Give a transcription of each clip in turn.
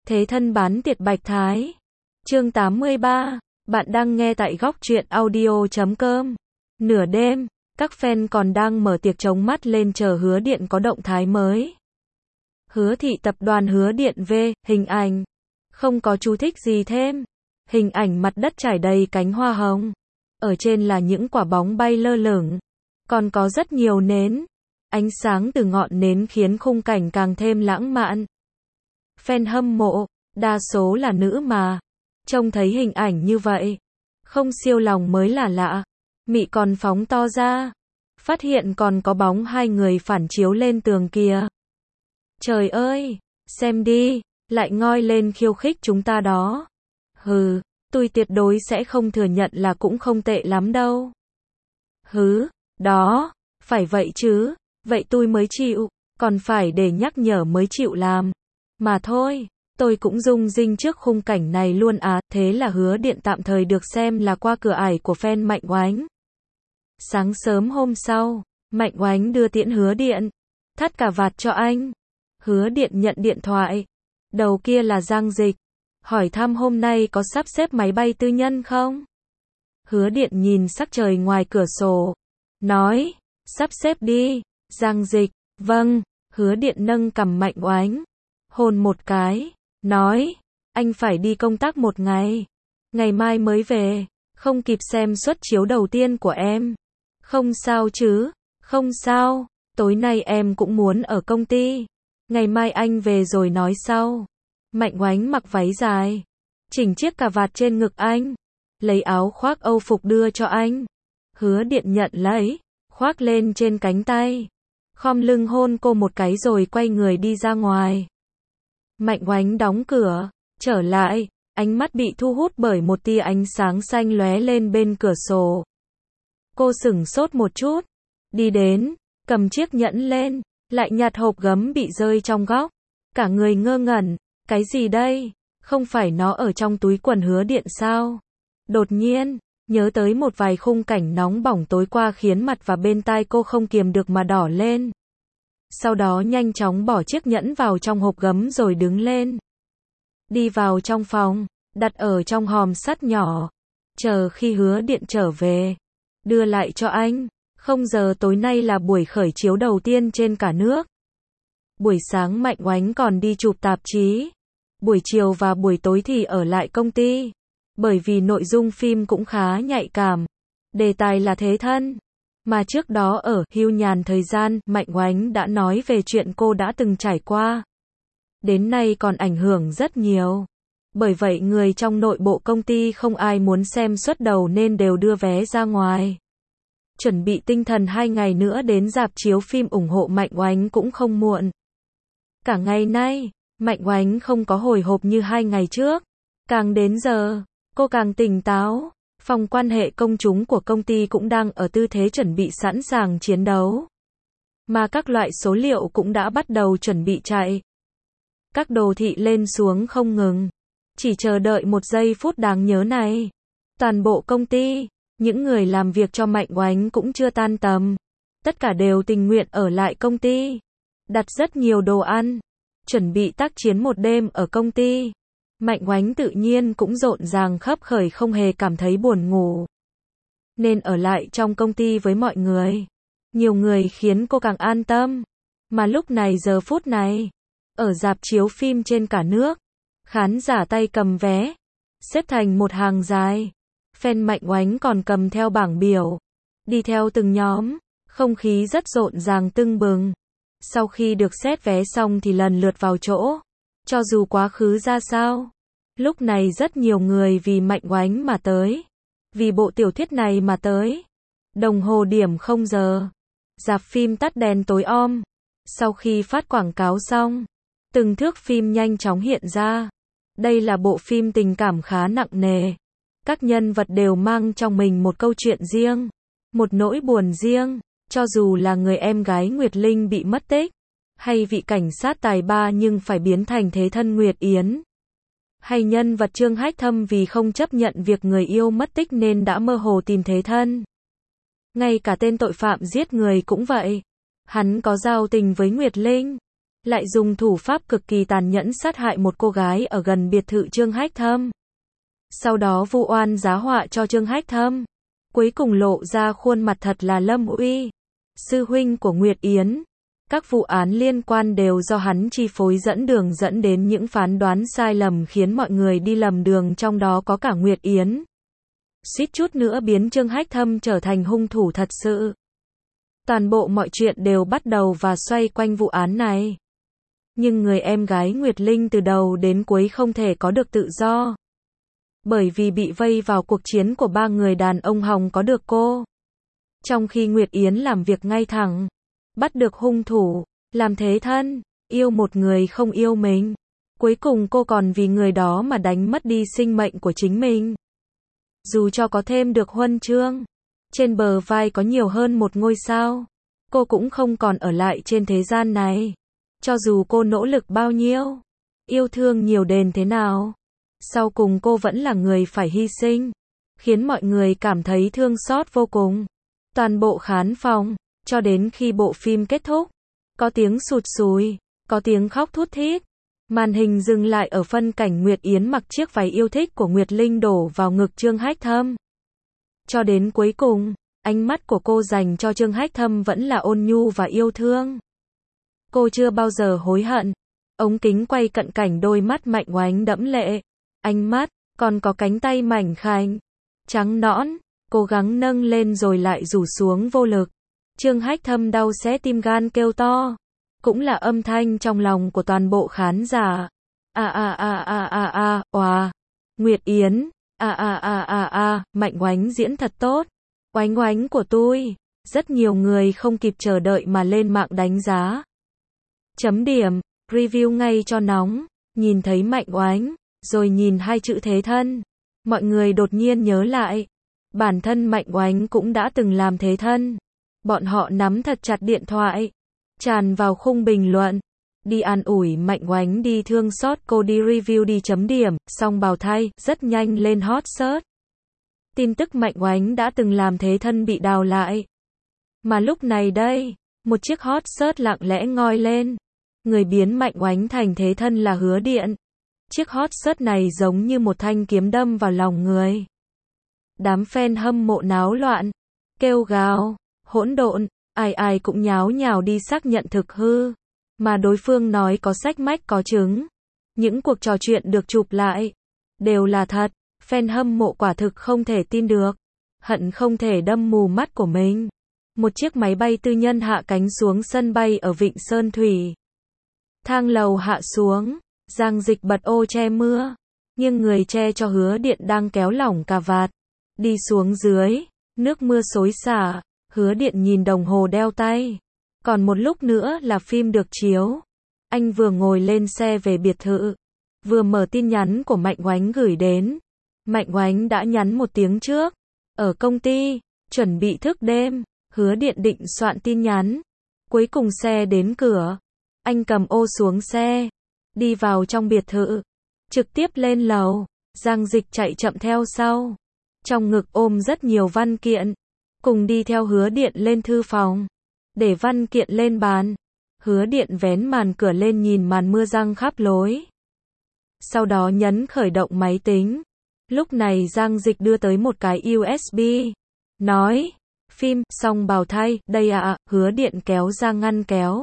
Thế thân bán tiệt Bạch Thái. Chương 83. Bạn đang nghe tại góc truyện audio.com. Nửa đêm, các fan còn đang mở tiệc chống mắt lên chờ Hứa Điện có động thái mới. Hứa thị tập đoàn Hứa Điện V, hình ảnh. Không có chú thích gì thêm. Hình ảnh mặt đất trải đầy cánh hoa hồng. Ở trên là những quả bóng bay lơ lửng. Còn có rất nhiều nến. Ánh sáng từ ngọn nến khiến khung cảnh càng thêm lãng mạn. Fan hâm mộ, đa số là nữ mà. Trông thấy hình ảnh như vậy, không siêu lòng mới là lạ. Mị còn phóng to ra. Phát hiện còn có bóng hai người phản chiếu lên tường kìa. Trời ơi, xem đi, lại ngoi lên khiêu khích chúng ta đó. Hừ, tôi tuyệt đối sẽ không thừa nhận là cũng không tệ lắm đâu. Hứ, đó, phải vậy chứ, vậy tôi mới chịu, còn phải để nhắc nhở mới chịu làm. Mà thôi, tôi cũng rung rinh trước khung cảnh này luôn à, thế là Hứa Điện tạm thời được xem là qua cửa ải của fan Mạnh Oánh. Sáng sớm hôm sau, Mạnh Oánh đưa tiễn Hứa Điện, thắt cà vạt cho anh. Hứa Điện nhận điện thoại, đầu kia là Giang Dịch, hỏi thăm hôm nay có sắp xếp máy bay tư nhân không? Hứa Điện nhìn sắc trời ngoài cửa sổ, nói, sắp xếp đi. Giang Dịch, vâng. Hứa Điện nâng cằm Mạnh Oánh, hôn một cái, nói, anh phải đi công tác một ngày, ngày mai mới về, không kịp xem suất chiếu đầu tiên của em. Không sao chứ, không sao, tối nay em cũng muốn ở công ty, ngày mai anh về rồi nói sau. Mạnh Oánh mặc váy dài, chỉnh chiếc cà vạt trên ngực anh, lấy áo khoác Âu phục đưa cho anh. Hứa Điện nhận lấy, khoác lên trên cánh tay, khom lưng hôn cô một cái rồi quay người đi ra ngoài. Mạnh Oánh đóng cửa, trở lại, ánh mắt bị thu hút bởi một tia ánh sáng xanh lóe lên bên cửa sổ. Cô sửng sốt một chút, đi đến, cầm chiếc nhẫn lên, lại nhặt hộp gấm bị rơi trong góc. Cả người ngơ ngẩn, cái gì đây? Không phải nó ở trong túi quần Hứa Điện sao? Đột nhiên, nhớ tới một vài khung cảnh nóng bỏng tối qua khiến mặt và bên tai cô không kiềm được mà đỏ lên. Sau đó nhanh chóng bỏ chiếc nhẫn vào trong hộp gấm rồi đứng lên. Đi vào trong phòng, đặt ở trong hòm sắt nhỏ. Chờ khi Hứa Điện trở về, đưa lại cho anh. 0 giờ tối nay là buổi khởi chiếu đầu tiên trên cả nước. Buổi sáng Mạnh Oánh còn đi chụp tạp chí. Buổi chiều và buổi tối thì ở lại công ty. Bởi vì nội dung phim cũng khá nhạy cảm. Đề tài là thế thân. Mà trước đó ở Hưu Nhàn thời gian, Mạnh Oánh đã nói về chuyện cô đã từng trải qua. Đến nay còn ảnh hưởng rất nhiều. Bởi vậy người trong nội bộ công ty không ai muốn xem suất đầu nên đều đưa vé ra ngoài. Chuẩn bị tinh thần 2 ngày nữa đến rạp chiếu phim ủng hộ Mạnh Oánh cũng không muộn. Cả ngày nay, Mạnh Oánh không có hồi hộp như 2 ngày trước. Càng đến giờ, cô càng tỉnh táo. Phòng quan hệ công chúng của công ty cũng đang ở tư thế chuẩn bị sẵn sàng chiến đấu. Mà các loại số liệu cũng đã bắt đầu chuẩn bị chạy. Các đồ thị lên xuống không ngừng. Chỉ chờ đợi một giây phút đáng nhớ này. Toàn bộ công ty, những người làm việc cho Mạnh Oánh cũng chưa tan tầm. Tất cả đều tình nguyện ở lại công ty. Đặt rất nhiều đồ ăn. Chuẩn bị tác chiến một đêm ở công ty. Mạnh Oánh tự nhiên cũng rộn ràng khấp khởi không hề cảm thấy buồn ngủ. Nên ở lại trong công ty với mọi người. Nhiều người khiến cô càng an tâm. Mà lúc này giờ phút này, ở rạp chiếu phim trên cả nước, khán giả tay cầm vé, xếp thành một hàng dài. Fan Mạnh Oánh còn cầm theo bảng biểu, đi theo từng nhóm, không khí rất rộn ràng tưng bừng. Sau khi được xét vé xong thì lần lượt vào chỗ. Cho dù quá khứ ra sao, lúc này rất nhiều người vì Mạnh Oánh mà tới. Vì bộ tiểu thuyết này mà tới. Đồng hồ điểm 0 giờ. Rạp phim tắt đèn tối om. Sau khi phát quảng cáo xong, từng thước phim nhanh chóng hiện ra. Đây là bộ phim tình cảm khá nặng nề. Các nhân vật đều mang trong mình một câu chuyện riêng, một nỗi buồn riêng. Cho dù là người em gái Nguyệt Linh bị mất tích, hay vị cảnh sát tài ba nhưng phải biến thành thế thân Nguyệt Yến, hay nhân vật Trương Hách Thâm vì không chấp nhận việc người yêu mất tích nên đã mơ hồ tìm thế thân. Ngay cả tên tội phạm giết người cũng vậy. Hắn có giao tình với Nguyệt Linh, lại dùng thủ pháp cực kỳ tàn nhẫn sát hại một cô gái ở gần biệt thự Trương Hách Thâm. Sau đó vu oan giá họa cho Trương Hách Thâm. Cuối cùng lộ ra khuôn mặt thật là Lâm Uy, sư huynh của Nguyệt Yến. Các vụ án liên quan đều do hắn chi phối dẫn đường, dẫn đến những phán đoán sai lầm khiến mọi người đi lầm đường, trong đó có cả Nguyệt Yến. Suýt chút nữa biến Trương Hách Thâm trở thành hung thủ thật sự. Toàn bộ mọi chuyện đều bắt đầu và xoay quanh vụ án này. Nhưng người em gái Nguyệt Linh từ đầu đến cuối không thể có được tự do. Bởi vì bị vây vào cuộc chiến của ba người đàn ông hòng có được cô. Trong khi Nguyệt Yến làm việc ngay thẳng, bắt được hung thủ, làm thế thân, yêu một người không yêu mình. Cuối cùng cô còn vì người đó mà đánh mất đi sinh mệnh của chính mình. Dù cho có thêm được huân chương, trên bờ vai có nhiều hơn một ngôi sao, cô cũng không còn ở lại trên thế gian này. Cho dù cô nỗ lực bao nhiêu, yêu thương nhiều đến thế nào, sau cùng cô vẫn là người phải hy sinh, khiến mọi người cảm thấy thương xót vô cùng. Toàn bộ khán phòng, cho đến khi bộ phim kết thúc, có tiếng sụt sùi, có tiếng khóc thút thít. Màn hình dừng lại ở phân cảnh Nguyệt Yến mặc chiếc váy yêu thích của Nguyệt Linh đổ vào ngực Trương Hách Thâm. Cho đến cuối cùng, ánh mắt của cô dành cho Trương Hách Thâm vẫn là ôn nhu và yêu thương. Cô chưa bao giờ hối hận. Ống kính quay cận cảnh đôi mắt Mạnh Oánh đẫm lệ. Ánh mắt, còn có cánh tay mảnh khảnh, trắng nõn, cố gắng nâng lên rồi lại rủ xuống vô lực. Trương Hách Thâm đau xé tim gan kêu to. Cũng là âm thanh trong lòng của toàn bộ khán giả. Oà. Nguyệt Yến. Mạnh Oánh diễn thật tốt. Oánh oánh của tôi. Rất nhiều người không kịp chờ đợi mà lên mạng đánh giá. Chấm điểm, review ngay cho nóng. Nhìn thấy Mạnh Oánh, rồi nhìn hai chữ thế thân. Mọi người đột nhiên nhớ lại. Bản thân Mạnh Oánh cũng đã từng làm thế thân. Bọn họ nắm thật chặt điện thoại, tràn vào khung bình luận. Đi an ủi Mạnh Oánh, đi thương xót cô, đi review, đi chấm điểm. Xong bào thay, rất nhanh lên hot search. Tin tức Mạnh Oánh đã từng làm thế thân bị đào lại. Mà lúc này đây, một chiếc hot search lặng lẽ ngoi lên. Người biến Mạnh Oánh thành thế thân là Hứa Điện. Chiếc hot search này giống như một thanh kiếm đâm vào lòng người. Đám fan hâm mộ náo loạn, kêu gào, hỗn độn, ai cũng nháo nhào đi xác nhận thực hư. Mà đối phương nói có sách mách có chứng. Những cuộc trò chuyện được chụp lại, đều là thật. Fan hâm mộ quả thực không thể tin được. Hận không thể đâm mù mắt của mình. Một chiếc máy bay tư nhân hạ cánh xuống sân bay ở Vịnh Sơn Thủy. Thang lầu hạ xuống, Giang Dịch bật ô che mưa, nhưng người che cho Hứa Điện đang kéo lỏng cà vạt. Đi xuống dưới, nước mưa xối xả, Hứa Điện nhìn đồng hồ đeo tay. Còn một lúc nữa là phim được chiếu. Anh vừa ngồi lên xe về biệt thự, vừa mở tin nhắn của Mạnh Oánh gửi đến. Mạnh Oánh đã nhắn một tiếng trước. Ở công ty, chuẩn bị thức đêm. Hứa Điện định soạn tin nhắn. Cuối cùng xe đến cửa. Anh cầm ô xuống xe, đi vào trong biệt thự, trực tiếp lên lầu. Giang Dịch chạy chậm theo sau, trong ngực ôm rất nhiều văn kiện, cùng đi theo Hứa Điện lên thư phòng, để văn kiện lên bàn. Hứa Điện vén màn cửa lên nhìn màn mưa giăng khắp lối. Sau đó nhấn khởi động máy tính. Lúc này Giang Dịch đưa tới một cái USB, nói, phim, xong bào thay, đây ạ. Hứa Điện kéo ra ngăn kéo,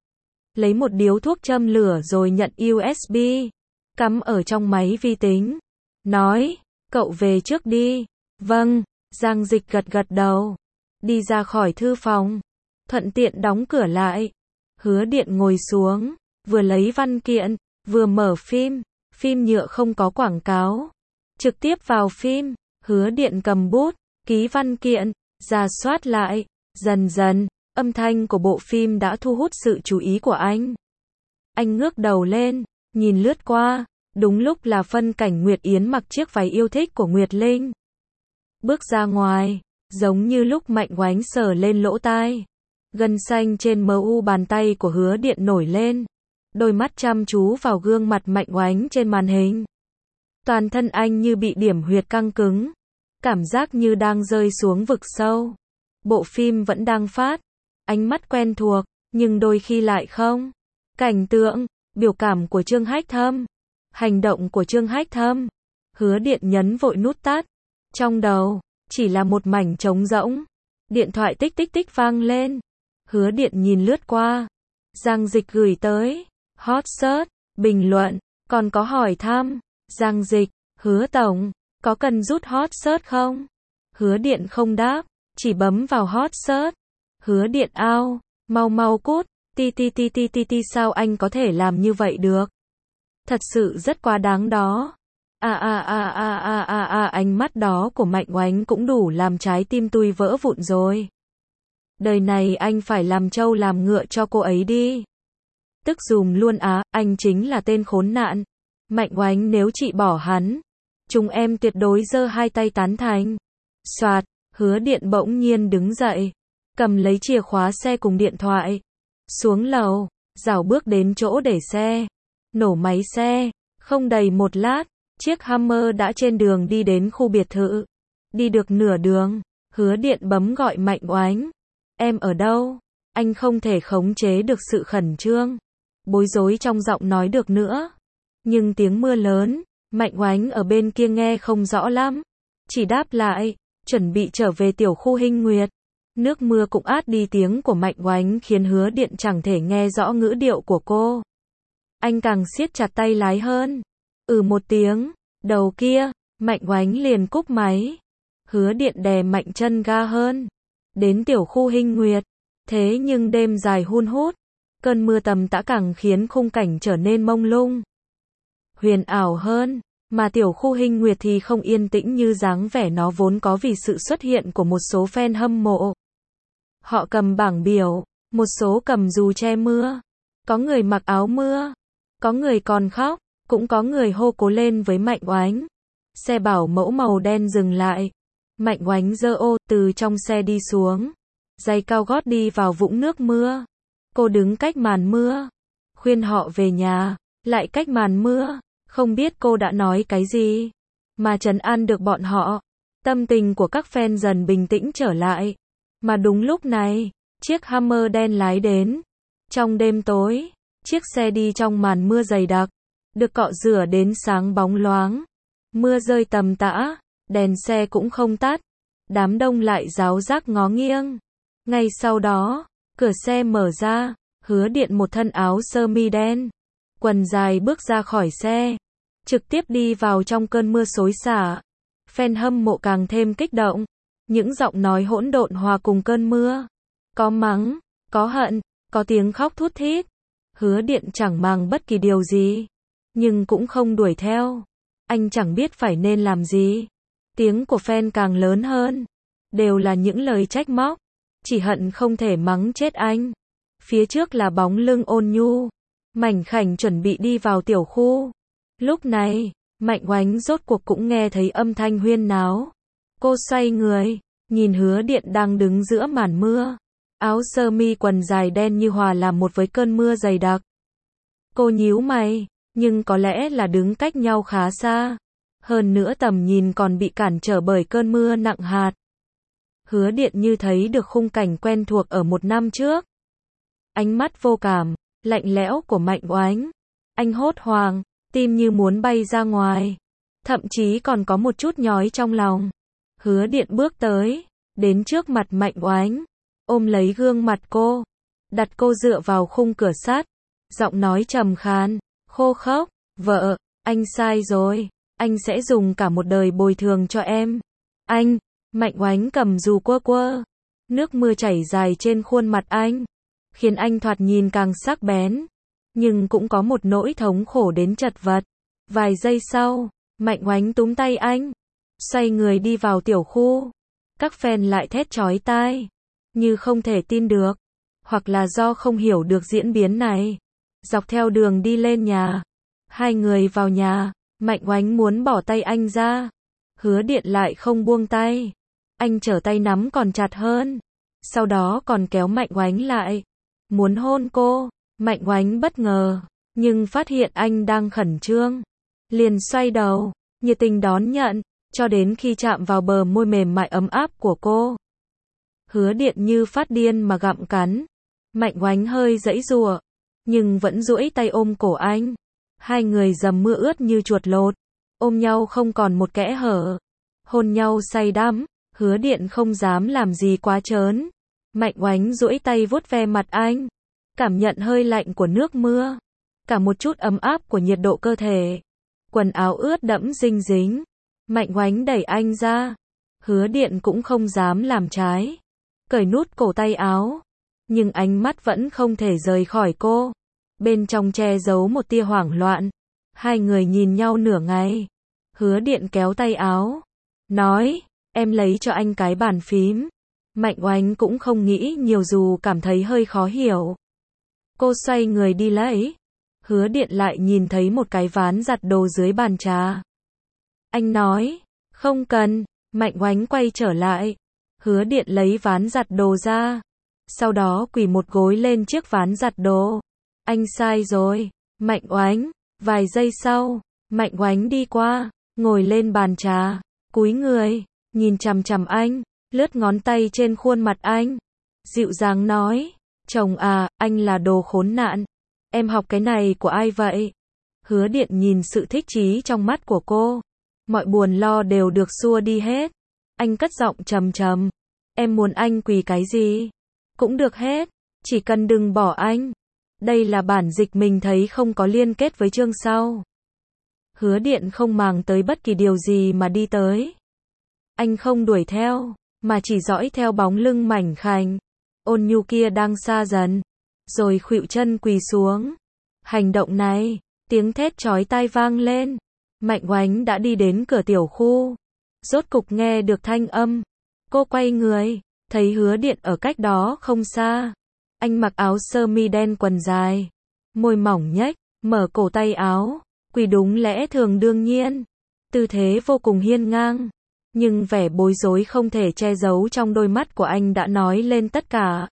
lấy một điếu thuốc châm lửa rồi nhận USB, cắm ở trong máy vi tính, nói, cậu về trước đi. Vâng. Giang Dịch gật gật đầu, đi ra khỏi thư phòng, thuận tiện đóng cửa lại. Hứa Điện ngồi xuống, vừa lấy văn kiện, vừa mở phim. Phim nhựa không có quảng cáo, trực tiếp vào phim. Hứa Điện cầm bút, ký văn kiện, rà soát lại. Dần dần, âm thanh của bộ phim đã thu hút sự chú ý của anh. Anh ngước đầu lên, nhìn lướt qua. Đúng lúc là phân cảnh Nguyệt Yến mặc chiếc váy yêu thích của Nguyệt Linh. Bước ra ngoài, giống như lúc Mạnh Oánh sờ lên lỗ tai. Gân xanh trên mu bàn tay của Hứa Điện nổi lên. Đôi mắt chăm chú vào gương mặt Mạnh Oánh trên màn hình. Toàn thân anh như bị điểm huyệt căng cứng. Cảm giác như đang rơi xuống vực sâu. Bộ phim vẫn đang phát. Ánh mắt quen thuộc, nhưng đôi khi lại không. Cảnh tượng, biểu cảm của Trương Hách Thâm, hành động của Trương Hách Thâm. Hứa Điện nhấn vội nút tắt. Trong đầu, chỉ là một mảnh trống rỗng. Điện thoại tích tích tích vang lên. Hứa Điện nhìn lướt qua. Giang Dịch gửi tới. Hot search, bình luận, còn có hỏi thăm. Giang Dịch, Hứa Tổng, có cần rút hot search không? Hứa Điện không đáp, chỉ bấm vào hot search. Hứa Điện ao, mau mau cút, ti sao anh có thể làm như vậy được? Thật sự rất quá đáng đó. Ánh mắt đó của Mạnh Oánh cũng đủ làm trái tim tôi vỡ vụn rồi. Đời này anh phải làm trâu làm ngựa cho cô ấy đi. Tức dùm luôn á, anh chính là tên khốn nạn. Mạnh Oánh nếu chị bỏ hắn, chúng em tuyệt đối giơ hai tay tán thành. Soạt, Hứa Điện bỗng nhiên đứng dậy, cầm lấy chìa khóa xe cùng điện thoại, xuống lầu, rảo bước đến chỗ để xe, nổ máy xe, không đầy một lát, chiếc Hummer đã trên đường đi đến khu biệt thự. Đi được nửa đường, Hứa Điện bấm gọi Mạnh Oánh. Em ở đâu? Anh không thể khống chế được sự khẩn trương, bối rối trong giọng nói được nữa. Nhưng tiếng mưa lớn, Mạnh Oánh ở bên kia nghe không rõ lắm. Chỉ đáp lại, chuẩn bị trở về tiểu khu Hinh Nguyệt. Nước mưa cũng át đi tiếng của Mạnh Oánh khiến Hứa Điện chẳng thể nghe rõ ngữ điệu của cô. Anh càng siết chặt tay lái hơn. Một tiếng, đầu kia, Mạnh Oánh liền cúp máy. Hứa Điện đè mạnh chân ga hơn. Đến tiểu khu Hinh Nguyệt. Thế nhưng đêm dài hun hút, cơn mưa tầm tã càng khiến khung cảnh trở nên mông lung, huyền ảo hơn. Mà tiểu khu Hinh Nguyệt thì không yên tĩnh như dáng vẻ nó vốn có vì sự xuất hiện của một số fan hâm mộ. Họ cầm bảng biểu, một số cầm dù che mưa, có người mặc áo mưa, có người còn khóc, cũng có người hô cố lên với Mạnh Oánh. Xe bảo mẫu màu đen dừng lại. Mạnh Oánh giơ ô từ trong xe đi xuống, giày cao gót đi vào vũng nước mưa. Cô đứng cách màn mưa, khuyên họ về nhà, lại cách màn mưa. Không biết cô đã nói cái gì mà trấn an được bọn họ. Tâm tình của các fan dần bình tĩnh trở lại. Mà đúng lúc này, chiếc Hummer đen lái đến. Trong đêm tối, chiếc xe đi trong màn mưa dày đặc, được cọ rửa đến sáng bóng loáng. Mưa rơi tầm tã, đèn xe cũng không tắt. Đám đông lại ráo rác ngó nghiêng. Ngay sau đó, cửa xe mở ra, Hứa Điện một thân áo sơ mi đen, quần dài bước ra khỏi xe, trực tiếp đi vào trong cơn mưa xối xả. Fan hâm mộ càng thêm kích động, những giọng nói hỗn độn hòa cùng cơn mưa. Có mắng, có hận, có tiếng khóc thút thít. Hứa Điện chẳng màng bất kỳ điều gì, nhưng cũng không đuổi theo. Anh chẳng biết phải nên làm gì. Tiếng của fan càng lớn hơn, đều là những lời trách móc, chỉ hận không thể mắng chết anh. Phía trước là bóng lưng ôn nhu, mảnh khảnh chuẩn bị đi vào tiểu khu. Lúc này, Mạnh Oánh rốt cuộc cũng nghe thấy âm thanh huyên náo. Cô xoay người, nhìn Hứa Điện đang đứng giữa màn mưa. Áo sơ mi quần dài đen như hòa làm một với cơn mưa dày đặc. Cô nhíu mày, nhưng có lẽ là đứng cách nhau khá xa. Hơn nữa tầm nhìn còn bị cản trở bởi cơn mưa nặng hạt. Hứa Điện như thấy được khung cảnh quen thuộc ở một năm trước. Ánh mắt vô cảm, lạnh lẽo của Mạnh Oánh. Anh hốt hoảng, tim như muốn bay ra ngoài. Thậm chí còn có một chút nhói trong lòng. Hứa Điện bước tới, đến trước mặt Mạnh Oánh, ôm lấy gương mặt cô, đặt cô dựa vào khung cửa sắt, giọng nói trầm khàn, khô khốc, "Vợ, anh sai rồi, anh sẽ dùng cả một đời bồi thường cho em." Anh, Mạnh Oánh cầm dù quơ quơ, nước mưa chảy dài trên khuôn mặt anh, khiến anh thoạt nhìn càng sắc bén, nhưng cũng có một nỗi thống khổ đến chật vật. Vài giây sau, Mạnh Oánh túm tay anh, xoay người đi vào tiểu khu. Các fan lại thét chói tai, như không thể tin được, hoặc là do không hiểu được diễn biến này. Dọc theo đường đi lên nhà, hai người vào nhà, Mạnh Oánh muốn bỏ tay anh ra. Hứa Điện lại không buông tay. Anh trở tay nắm còn chặt hơn. Sau đó còn kéo Mạnh Oánh lại, muốn hôn cô. Mạnh Oánh bất ngờ, nhưng phát hiện anh đang khẩn trương, liền xoay đầu, nhiệt tình đón nhận, cho đến khi chạm vào bờ môi mềm mại ấm áp của cô. Hứa Điện như phát điên mà gặm cắn. Mạnh Oánh hơi giãy giụa, nhưng vẫn duỗi tay ôm cổ anh. Hai người dầm mưa ướt như chuột lột, ôm nhau không còn một kẽ hở, hôn nhau say đắm. Hứa Điện không dám làm gì quá trớn. Mạnh Oánh duỗi tay vuốt ve mặt anh, cảm nhận hơi lạnh của nước mưa, cả một chút ấm áp của nhiệt độ cơ thể. Quần áo ướt đẫm dinh dính. Mạnh Oánh đẩy anh ra. Hứa Điện cũng không dám làm trái, cởi nút cổ tay áo, nhưng ánh mắt vẫn không thể rời khỏi cô. Bên trong che giấu một tia hoảng loạn. Hai người nhìn nhau nửa ngày. Hứa Điện kéo tay áo, nói, em lấy cho anh cái bàn phím. Mạnh Oánh cũng không nghĩ nhiều dù cảm thấy hơi khó hiểu. Cô xoay người đi lấy. Hứa Điện lại nhìn thấy một cái ván giặt đồ dưới bàn trà. Anh nói, không cần. Mạnh Oánh quay trở lại. Hứa Điện lấy ván giặt đồ ra, sau đó quỳ một gối lên chiếc ván giặt đồ. Anh sai rồi. Mạnh Oánh. Vài giây sau, Mạnh Oánh đi qua, ngồi lên bàn trà, cúi người, nhìn chằm chằm anh, lướt ngón tay trên khuôn mặt anh, dịu dàng nói, chồng à, anh là đồ khốn nạn. Em học cái này của ai vậy? Hứa Điện nhìn sự thích chí trong mắt của cô, mọi buồn lo đều được xua đi hết. Anh cất giọng trầm trầm, em muốn anh quỳ cái gì cũng được hết, chỉ cần đừng bỏ anh. Đây là bản dịch mình thấy không có liên kết với chương sau. Hứa Điện không màng tới bất kỳ điều gì mà đi tới. Anh không đuổi theo, mà chỉ dõi theo bóng lưng mảnh khảnh, ôn nhu kia đang xa dần, rồi khuỵu chân quỳ xuống. Hành động này, tiếng thét chói tai vang lên. Mạnh Oánh đã đi đến cửa tiểu khu, rốt cục nghe được thanh âm. Cô quay người, thấy Hứa Điện ở cách đó không xa. Anh mặc áo sơ mi đen quần dài, môi mỏng nhếch, mở cổ tay áo, quỳ đúng lẽ thường đương nhiên, tư thế vô cùng hiên ngang, nhưng vẻ bối rối không thể che giấu trong đôi mắt của anh đã nói lên tất cả.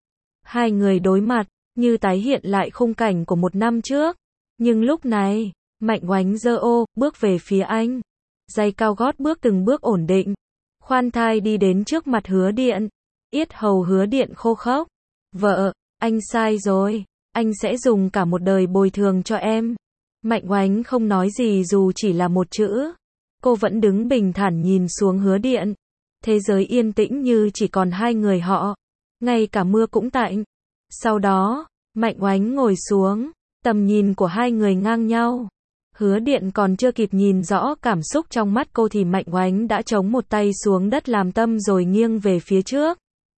Hai người đối mặt, như tái hiện lại khung cảnh của một năm trước, nhưng lúc này, Mạnh Oánh giơ ô, bước về phía anh, giày cao gót bước từng bước ổn định, khoan thai đi đến trước mặt Hứa Điện. Yết hầu Hứa Điện khô khốc. Vợ, anh sai rồi, anh sẽ dùng cả một đời bồi thường cho em. Mạnh Oánh không nói gì dù chỉ là một chữ. Cô vẫn đứng bình thản nhìn xuống Hứa Điện. Thế giới yên tĩnh như chỉ còn hai người họ. Ngay cả mưa cũng tạnh. Sau đó, Mạnh Oánh ngồi xuống. Tầm nhìn của hai người ngang nhau. Hứa Điện còn chưa kịp nhìn rõ cảm xúc trong mắt cô thì Mạnh Oánh đã chống một tay xuống đất làm tâm rồi nghiêng về phía trước.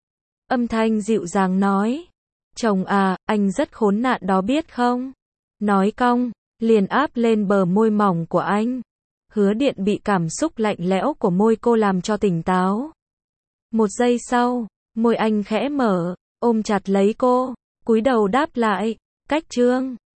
Âm thanh dịu dàng nói, chồng à, anh rất khốn nạn đó biết không? Nói cong, liền áp lên bờ môi mỏng của anh. Hứa Điện bị cảm xúc lạnh lẽo của môi cô làm cho tỉnh táo. Một giây sau, môi anh khẽ mở, ôm chặt lấy cô, cúi đầu đáp lại, cách chương.